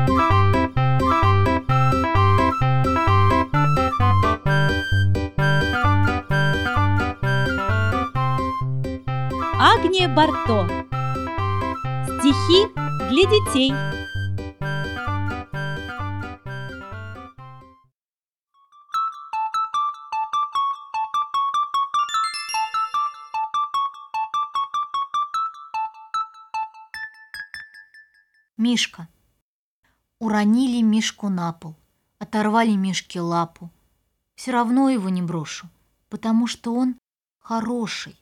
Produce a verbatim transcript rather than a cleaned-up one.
Агния Барто. Стихи для детей. Мишка. Уронили Мишку на пол, оторвали Мишке лапу. Все равно его не брошу, потому что он хороший.